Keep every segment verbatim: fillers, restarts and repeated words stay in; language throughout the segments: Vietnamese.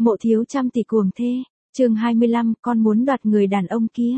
Mộ thiếu trăm tỷ cuồng thê, chương hai mươi lăm, con muốn đoạt người đàn ông kia.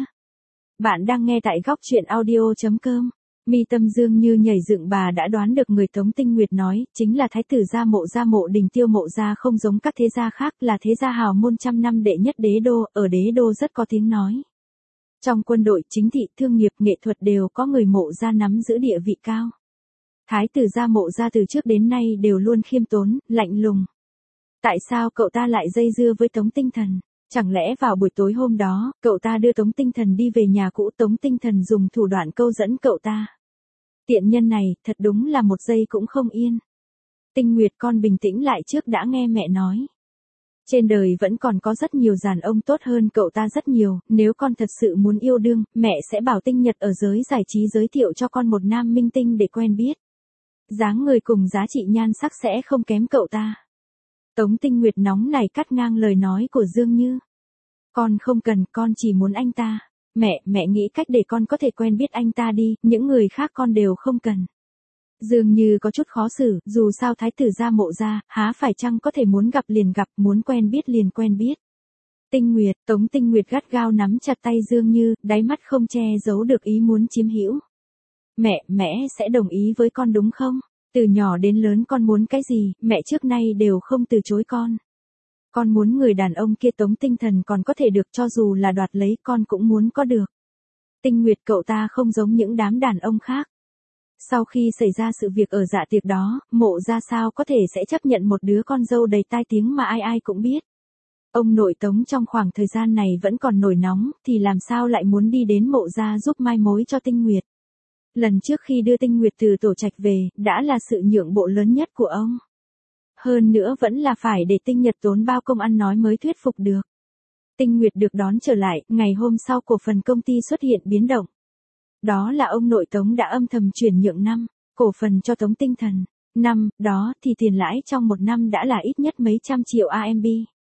Bạn đang nghe tại góc truyện audio chấm com. Mi tâm Dương như nhảy dựng, bà đã đoán được người Tống Tinh Nguyệt nói, chính là thái tử gia Mộ gia. Mộ Đình Tiêu Mộ gia không giống các thế gia khác, là thế gia hào môn trăm năm đệ nhất đế đô, ở đế đô rất có tiếng nói. Trong quân đội, chính thị, thương nghiệp, nghệ thuật đều có người Mộ gia nắm giữ địa vị cao. Thái tử gia Mộ gia từ trước đến nay đều luôn khiêm tốn, lạnh lùng. Tại sao cậu ta lại dây dưa với Tống Tinh Thần? Chẳng lẽ vào buổi tối hôm đó, cậu ta đưa Tống Tinh Thần đi về nhà cũ, Tống Tinh Thần dùng thủ đoạn câu dẫn cậu ta? Tiện nhân này, thật đúng là một giây cũng không yên. Tinh Nguyệt, con bình tĩnh lại trước đã, nghe mẹ nói. Trên đời vẫn còn có rất nhiều đàn ông tốt hơn cậu ta rất nhiều, nếu con thật sự muốn yêu đương, mẹ sẽ bảo Tinh Nhật ở giới giải trí giới thiệu cho con một nam minh tinh để quen biết. Dáng người cùng giá trị nhan sắc sẽ không kém cậu ta. Tống Tinh Nguyệt nóng này cắt ngang lời nói của Dương Như. Con không cần, con chỉ muốn anh ta. Mẹ, mẹ nghĩ cách để con có thể quen biết anh ta đi, những người khác con đều không cần. Dương Như có chút khó xử, dù sao thái tử gia Mộ gia, há phải chăng có thể muốn gặp liền gặp, muốn quen biết liền quen biết. Tinh Nguyệt, Tống Tinh Nguyệt gắt gao nắm chặt tay Dương Như, đáy mắt không che giấu được ý muốn chiếm hữu. Mẹ, mẹ sẽ đồng ý với con đúng không? Từ nhỏ đến lớn con muốn cái gì, mẹ trước nay đều không từ chối con. Con muốn người đàn ông kia Tống Tinh Thần còn có thể được, cho dù là đoạt lấy con cũng muốn có được. Tinh Nguyệt, cậu ta không giống những đám đàn ông khác. Sau khi xảy ra sự việc ở dạ tiệc đó, Mộ gia sao có thể sẽ chấp nhận một đứa con dâu đầy tai tiếng mà ai ai cũng biết. Ông nội Tống trong khoảng thời gian này vẫn còn nổi nóng, thì làm sao lại muốn đi đến Mộ gia giúp mai mối cho Tinh Nguyệt. Lần trước khi đưa Tinh Nguyệt từ tổ trạch về, đã là sự nhượng bộ lớn nhất của ông. Hơn nữa vẫn là phải để Tinh Nhật tốn bao công ăn nói mới thuyết phục được. Tinh Nguyệt được đón trở lại, ngày hôm sau cổ phần công ty xuất hiện biến động. Đó là ông nội Tống đã âm thầm chuyển nhượng năm cổ phần cho Tống Tinh Thần. Năm đó thì tiền lãi trong một năm đã là ít nhất mấy trăm triệu a em bê.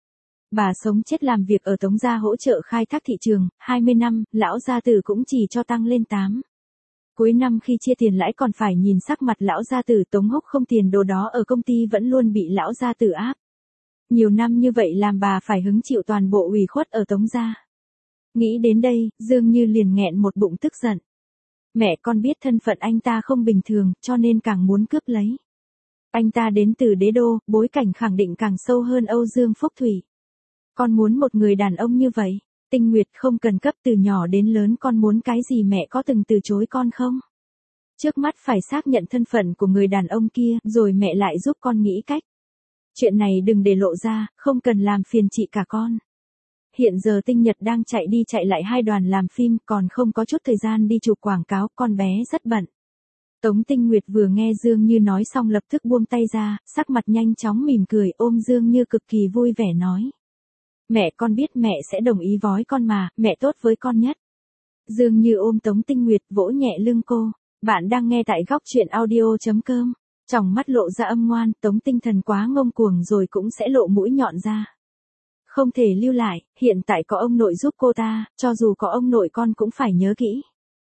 Bà sống chết làm việc ở Tống gia hỗ trợ khai thác thị trường, hai mươi năm, lão gia tử cũng chỉ cho tăng lên tám. Cuối năm khi chia tiền lãi còn phải nhìn sắc mặt lão gia tử, Tống Húc không tiền đồ đó ở công ty vẫn luôn bị lão gia tử áp. Nhiều năm như vậy làm bà phải hứng chịu toàn bộ ủy khuất ở Tống gia. Nghĩ đến đây, Dương Như liền nghẹn một bụng tức giận. Mẹ, con biết thân phận anh ta không bình thường, cho nên càng muốn cướp lấy. Anh ta đến từ đế đô, bối cảnh khẳng định càng sâu hơn Âu Dương Phúc Thủy. Con muốn một người đàn ông như vậy. Tinh Nguyệt, không cần cấp, từ nhỏ đến lớn con muốn cái gì mẹ có từng từ chối con không? Trước mắt phải xác nhận thân phận của người đàn ông kia, rồi mẹ lại giúp con nghĩ cách. Chuyện này đừng để lộ ra, không cần làm phiền chị cả con. Hiện giờ Tinh Nhật đang chạy đi chạy lại hai đoàn làm phim, còn không có chút thời gian đi chụp quảng cáo, con bé rất bận. Tống Tinh Nguyệt vừa nghe Dương Như nói xong lập tức buông tay ra, sắc mặt nhanh chóng mỉm cười, ôm Dương Như cực kỳ vui vẻ nói. Mẹ, con biết mẹ sẽ đồng ý vói con mà, mẹ tốt với con nhất. Dương Như ôm Tống Tinh Nguyệt, vỗ nhẹ lưng cô. Bạn đang nghe tại góc truyện audio chấm com. Trong mắt lộ ra âm ngoan, Tống Tinh Thần quá ngông cuồng rồi cũng sẽ lộ mũi nhọn ra. Không thể lưu lại, hiện tại có ông nội giúp cô ta, cho dù có ông nội con cũng phải nhớ kỹ.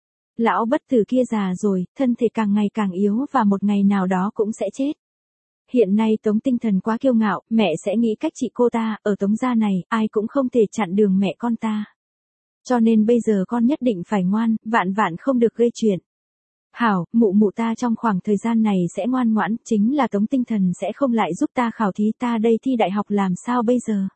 Lão bất tử kia già rồi, thân thể càng ngày càng yếu và một ngày nào đó cũng sẽ chết. Hiện nay Tống Tinh Thần quá kiêu ngạo, mẹ sẽ nghĩ cách trị cô ta, ở Tống gia này, ai cũng không thể chặn đường mẹ con ta. Cho nên bây giờ con nhất định phải ngoan, vạn vạn không được gây chuyện. Hảo, mụ mụ ta trong khoảng thời gian này sẽ ngoan ngoãn, chính là Tống Tinh Thần sẽ không lại giúp ta khảo thí, ta đây thi đại học làm sao bây giờ?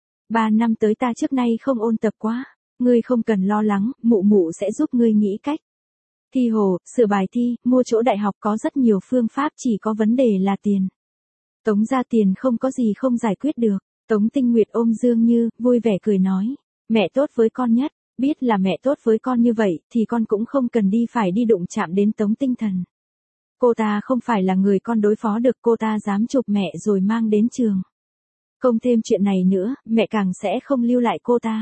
Ba năm tới ta trước nay không ôn tập quá, ngươi không cần lo lắng, mụ mụ sẽ giúp ngươi nghĩ cách. Thi hồ, sửa bài thi, mua chỗ đại học có rất nhiều phương pháp, chỉ có vấn đề là tiền. Tống gia tiền không có gì không giải quyết được. Tống Tinh Nguyệt ôm Dương Như, vui vẻ cười nói. Mẹ tốt với con nhất, biết là mẹ tốt với con như vậy, thì con cũng không cần đi phải đi đụng chạm đến Tống Tinh Thần. Cô ta không phải là người con đối phó được, cô ta dám chụp mẹ rồi mang đến trường. Không thêm chuyện này nữa, mẹ càng sẽ không lưu lại cô ta.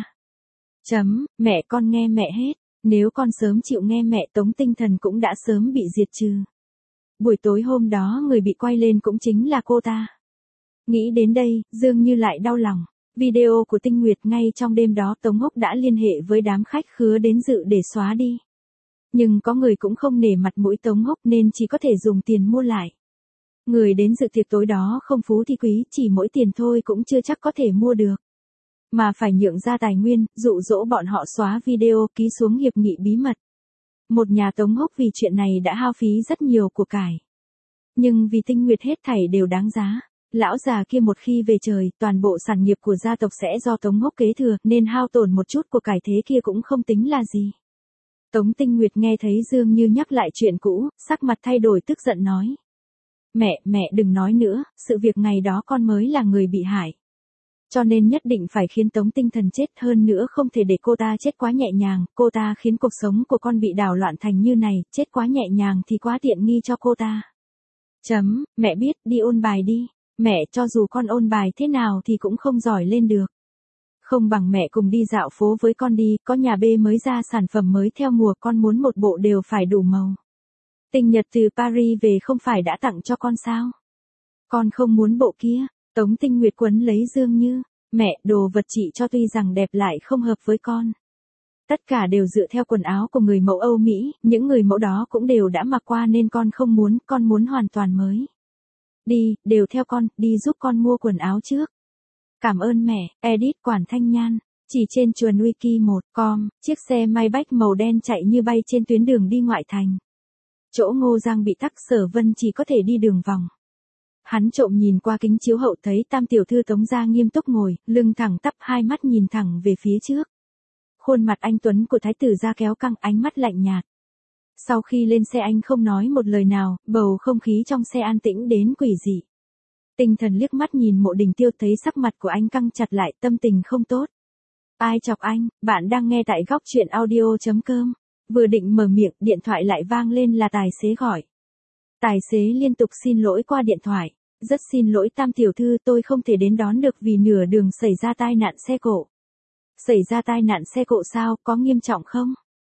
Chấm, mẹ con nghe mẹ hết, nếu con sớm chịu nghe mẹ Tống Tinh Thần cũng đã sớm bị diệt trừ. Buổi tối hôm đó người bị quay lên cũng chính là cô ta. Nghĩ đến đây, Dương Như lại đau lòng. Video của Tinh Nguyệt ngay trong đêm đó Tống Húc đã liên hệ với đám khách khứa đến dự để xóa đi. Nhưng có người cũng không nể mặt mũi Tống Húc nên chỉ có thể dùng tiền mua lại. Người đến dự tiệc tối đó không phú thì quý, chỉ mỗi tiền thôi cũng chưa chắc có thể mua được. Mà phải nhượng ra tài nguyên, dụ dỗ bọn họ xóa video, ký xuống hiệp nghị bí mật. Một nhà Tống húc vì chuyện này đã hao phí rất nhiều của cải. Nhưng vì Tinh Nguyệt hết thảy đều đáng giá. Lão già kia một khi về trời, toàn bộ sản nghiệp của gia tộc sẽ do Tống húc kế thừa, nên hao tổn một chút của cải thế kia cũng không tính là gì. Tống Tinh Nguyệt nghe thấy Dương Như nhắc lại chuyện cũ, sắc mặt thay đổi tức giận nói. Mẹ, mẹ đừng nói nữa, sự việc ngày đó con mới là người bị hại. Cho nên nhất định phải khiến Tống Tinh Thần chết, hơn nữa không thể để cô ta chết quá nhẹ nhàng, cô ta khiến cuộc sống của con bị đảo loạn thành như này, chết quá nhẹ nhàng thì quá tiện nghi cho cô ta. Chấm, mẹ biết, đi ôn bài đi. Mẹ, cho dù con ôn bài thế nào thì cũng không giỏi lên được. Không bằng mẹ cùng đi dạo phố với con đi, có nhà bê mới ra sản phẩm mới theo mùa, con muốn một bộ đều phải đủ màu. Tinh Nhật từ Paris về không phải đã tặng cho con sao? Con không muốn bộ kia. Tống Tinh Nguyệt quấn lấy Dương Như. Mẹ, đồ vật chị cho tuy rằng đẹp lại không hợp với con. Tất cả đều dựa theo quần áo của người mẫu Âu Mỹ, những người mẫu đó cũng đều đã mặc qua nên con không muốn, con muốn hoàn toàn mới. Đi, đều theo con, đi giúp con mua quần áo trước. Cảm ơn mẹ, edit Quản Thanh Nhan. Chỉ trên chuồn wiki một com, chiếc xe Maybach màu đen chạy như bay trên tuyến đường đi ngoại thành. Chỗ Ngô Giang bị tắc, Sở Vân chỉ có thể đi đường vòng. Hắn trộm nhìn qua kính chiếu hậu thấy tam tiểu thư Tống gia nghiêm túc ngồi, lưng thẳng tắp, hai mắt nhìn thẳng về phía trước. Khuôn mặt anh tuấn của thái tử gia kéo căng, ánh mắt lạnh nhạt. Sau khi lên xe anh không nói một lời nào, bầu không khí trong xe an tĩnh đến quỷ dị. Tinh Thần liếc mắt nhìn Mộ Đình Tiêu, thấy sắc mặt của anh căng chặt lại, tâm tình không tốt. Ai chọc anh? Bạn đang nghe tại góc truyện audio chấm com. Vừa định mở miệng, điện thoại lại vang lên, là tài xế gọi. Tài xế liên tục xin lỗi qua điện thoại. Rất xin lỗi tam tiểu thư, tôi không thể đến đón được vì nửa đường xảy ra tai nạn xe cộ. Xảy ra tai nạn xe cộ sao, có nghiêm trọng không?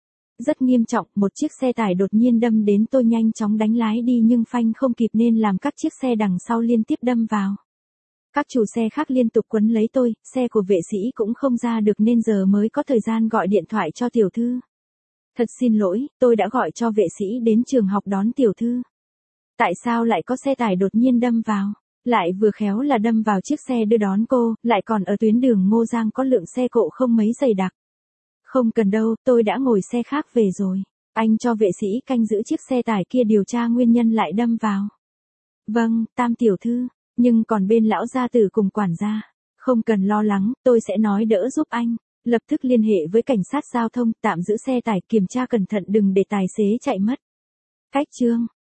Rất nghiêm trọng, một chiếc xe tải đột nhiên đâm đến tôi, nhanh chóng đánh lái đi nhưng phanh không kịp nên làm các chiếc xe đằng sau liên tiếp đâm vào. Các chủ xe khác liên tục quấn lấy tôi, xe của vệ sĩ cũng không ra được nên giờ mới có thời gian gọi điện thoại cho tiểu thư. Thật xin lỗi, tôi đã gọi cho vệ sĩ đến trường học đón tiểu thư. Tại sao lại có xe tải đột nhiên đâm vào? Lại vừa khéo là đâm vào chiếc xe đưa đón cô, lại còn ở tuyến đường Ngô Giang có lượng xe cộ không mấy dày đặc. Không cần đâu, tôi đã ngồi xe khác về rồi. Anh cho vệ sĩ canh giữ chiếc xe tải kia điều tra nguyên nhân lại đâm vào. Vâng, tam tiểu thư, nhưng còn bên lão gia tử cùng quản gia. Không cần lo lắng, tôi sẽ nói đỡ giúp anh. Lập tức liên hệ với cảnh sát giao thông, tạm giữ xe tải, kiểm tra cẩn thận đừng để tài xế chạy mất. Cách chương